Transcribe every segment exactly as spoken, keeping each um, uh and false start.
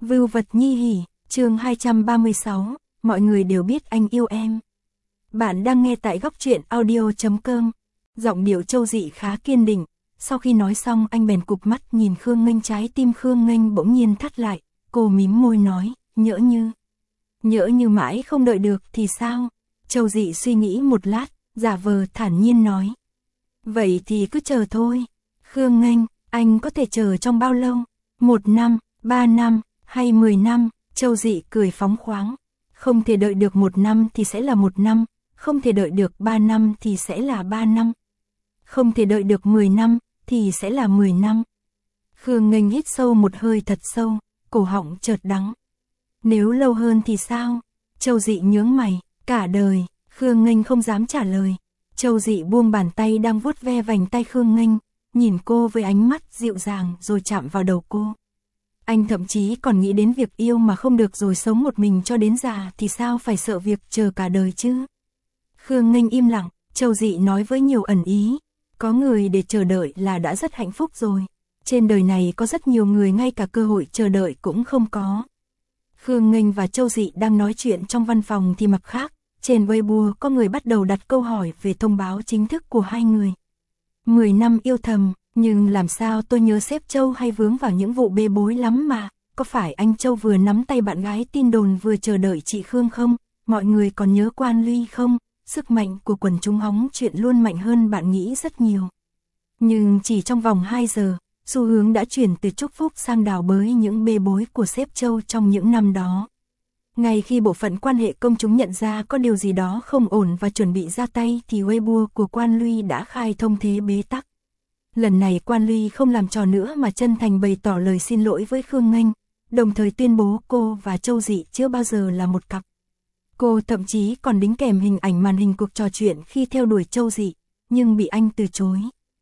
Vưu vật nhi hỉ, chương hai trăm ba mươi sáu, mọi người đều biết anh yêu em. Bạn đang nghe tại góc truyện audio chấm com. Giọng điệu Châu Dị khá kiên định, sau khi nói xong anh bèn cụp mắt nhìn Khương Nghênh, trái tim Khương Nghênh bỗng nhiên thắt lại, cô mím môi nói, nhỡ như. Nhỡ như mãi không đợi được thì sao? Châu Dị suy nghĩ một lát, giả vờ thản nhiên nói. Vậy thì cứ chờ thôi. Khương Nghênh, anh có thể chờ trong bao lâu? Một năm, ba năm, hay mười năm? Châu Dị cười phóng khoáng. Không thể đợi được một năm thì sẽ là một năm, không thể đợi được ba năm thì sẽ là ba năm. Không thể đợi được mười năm thì sẽ là mười năm. Khương Nghênh hít sâu một hơi thật sâu, cổ họng chợt đắng. Nếu lâu hơn thì sao? Châu Dị nhướng mày, cả đời. Khương Nghênh không dám trả lời. Châu Dị buông bàn tay đang vuốt ve vành tay Khương Nghênh, nhìn cô với ánh mắt dịu dàng rồi chạm vào đầu cô. Anh thậm chí còn nghĩ đến việc yêu mà không được rồi sống một mình cho đến già thì sao phải sợ việc chờ cả đời chứ? Khương Nghênh im lặng, Châu Dị nói với nhiều ẩn ý. Có người để chờ đợi là đã rất hạnh phúc rồi. Trên đời này có rất nhiều người ngay cả cơ hội chờ đợi cũng không có. Khương Nghênh và Châu Dị đang nói chuyện trong văn phòng thì mặt khác, trên Weibo có người bắt đầu đặt câu hỏi về thông báo chính thức của hai người. Mười năm yêu thầm, nhưng làm sao tôi nhớ sếp Châu hay vướng vào những vụ bê bối lắm mà, có phải anh Châu vừa nắm tay bạn gái tin đồn vừa chờ đợi chị Khương không? Mọi người còn nhớ Quan Luy không? Sức mạnh của quần chúng hóng chuyện luôn mạnh hơn bạn nghĩ rất nhiều. Nhưng chỉ trong vòng hai giờ, xu hướng đã chuyển từ chúc phúc sang đào bới những bê bối của sếp Châu trong những năm đó. Ngay khi bộ phận quan hệ công chúng nhận ra có điều gì đó không ổn và chuẩn bị ra tay thì Weibo của Quan Luy đã khai thông thế bế tắc. Lần này Quan Luy không làm trò nữa mà chân thành bày tỏ lời xin lỗi với Khương Nghênh, đồng thời tuyên bố cô và Châu Dị chưa bao giờ là một cặp. Cô thậm chí còn đính kèm hình ảnh màn hình cuộc trò chuyện khi theo đuổi Châu Dị, nhưng bị anh từ chối.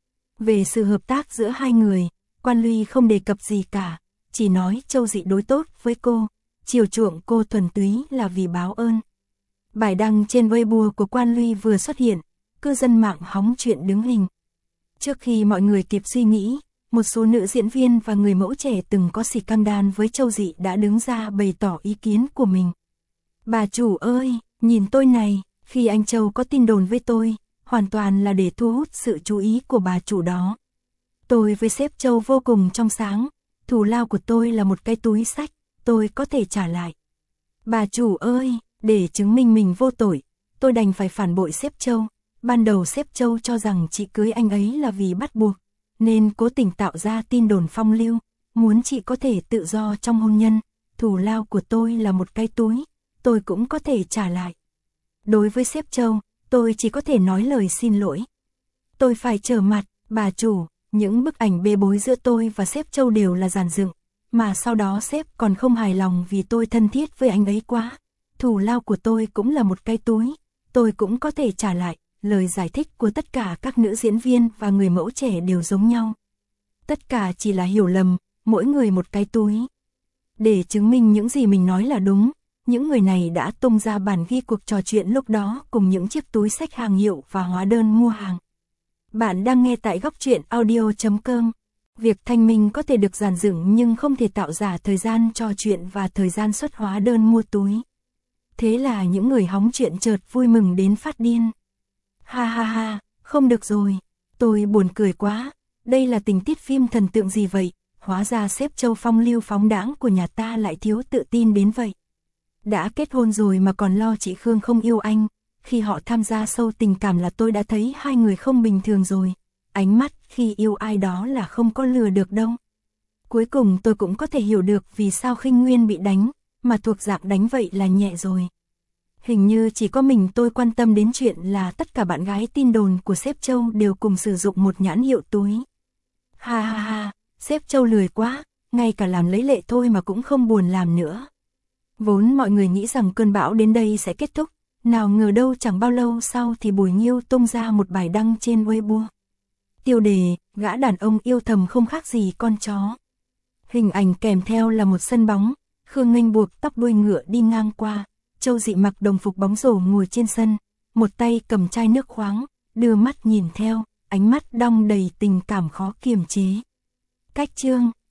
Về sự hợp tác giữa hai người, Quan Luy không đề cập gì cả, chỉ nói Châu Dị đối tốt với cô, chiều chuộng cô thuần túy là vì báo ơn. Bài đăng trên Weibo của Quan Luy vừa xuất hiện, cư dân mạng hóng chuyện đứng hình. Trước khi mọi người kịp suy nghĩ, một số nữ diễn viên và người mẫu trẻ từng có scandal với Châu Dị đã đứng ra bày tỏ ý kiến của mình. Bà chủ ơi, nhìn tôi này, khi anh Châu có tin đồn với tôi, hoàn toàn là để thu hút sự chú ý của bà chủ đó. Tôi với sếp Châu vô cùng trong sáng, thù lao của tôi là một cái túi xách, tôi có thể trả lại. Bà chủ ơi, để chứng minh mình vô tội, tôi đành phải phản bội sếp Châu. Ban đầu sếp Châu cho rằng chị cưới anh ấy là vì bắt buộc, nên cố tình tạo ra tin đồn phong lưu, muốn chị có thể tự do trong hôn nhân. Thù lao của tôi là một cái túi, tôi cũng có thể trả lại. Đối với sếp Châu, tôi chỉ có thể nói lời xin lỗi. Tôi phải trở mặt, bà chủ, những bức ảnh bê bối giữa tôi và sếp Châu đều là dàn dựng, mà sau đó sếp còn không hài lòng vì tôi thân thiết với anh ấy quá. Thù lao của tôi cũng là một cái túi, tôi cũng có thể trả lại. Lời giải thích của tất cả các nữ diễn viên và người mẫu trẻ đều giống nhau. Tất cả chỉ là hiểu lầm, mỗi người một cái túi. Để chứng minh những gì mình nói là đúng, những người này đã tung ra bản ghi cuộc trò chuyện lúc đó cùng những chiếc túi xách hàng hiệu và hóa đơn mua hàng. Bạn đang nghe tại góc truyện audio chấm com. Việc thanh minh có thể được dàn dựng nhưng không thể tạo giả thời gian trò chuyện và thời gian xuất hóa đơn mua túi. Thế là những người hóng chuyện chợt vui mừng đến phát điên. Ha ha ha, không được rồi, tôi buồn cười quá, đây là tình tiết phim thần tượng gì vậy, hóa ra sếp Châu phong lưu phóng đãng của nhà ta lại thiếu tự tin đến vậy. Đã kết hôn rồi mà còn lo chị Khương không yêu anh, khi họ tham gia sâu tình cảm là tôi đã thấy hai người không bình thường rồi, ánh mắt khi yêu ai đó là không có lừa được đâu. Cuối cùng tôi cũng có thể hiểu được vì sao Khinh Nguyên bị đánh, mà thuộc dạng đánh vậy là nhẹ rồi. Hình như chỉ có mình tôi quan tâm đến chuyện là tất cả bạn gái tin đồn của sếp Châu đều cùng sử dụng một nhãn hiệu túi. Ha ha ha, sếp Châu lười quá, ngay cả làm lấy lệ thôi mà cũng không buồn làm nữa. Vốn mọi người nghĩ rằng cơn bão đến đây sẽ kết thúc, nào ngờ đâu chẳng bao lâu sau thì Bùi Nghiêu tung ra một bài đăng trên Weibo. Tiêu đề, gã đàn ông yêu thầm không khác gì con chó. Hình ảnh kèm theo là một sân bóng, Khương Nghênh buộc tóc đuôi ngựa đi ngang qua. Châu Dị mặc đồng phục bóng rổ ngồi trên sân, một tay cầm chai nước khoáng, đưa mắt nhìn theo, ánh mắt đong đầy tình cảm khó kiềm chế. Cách chương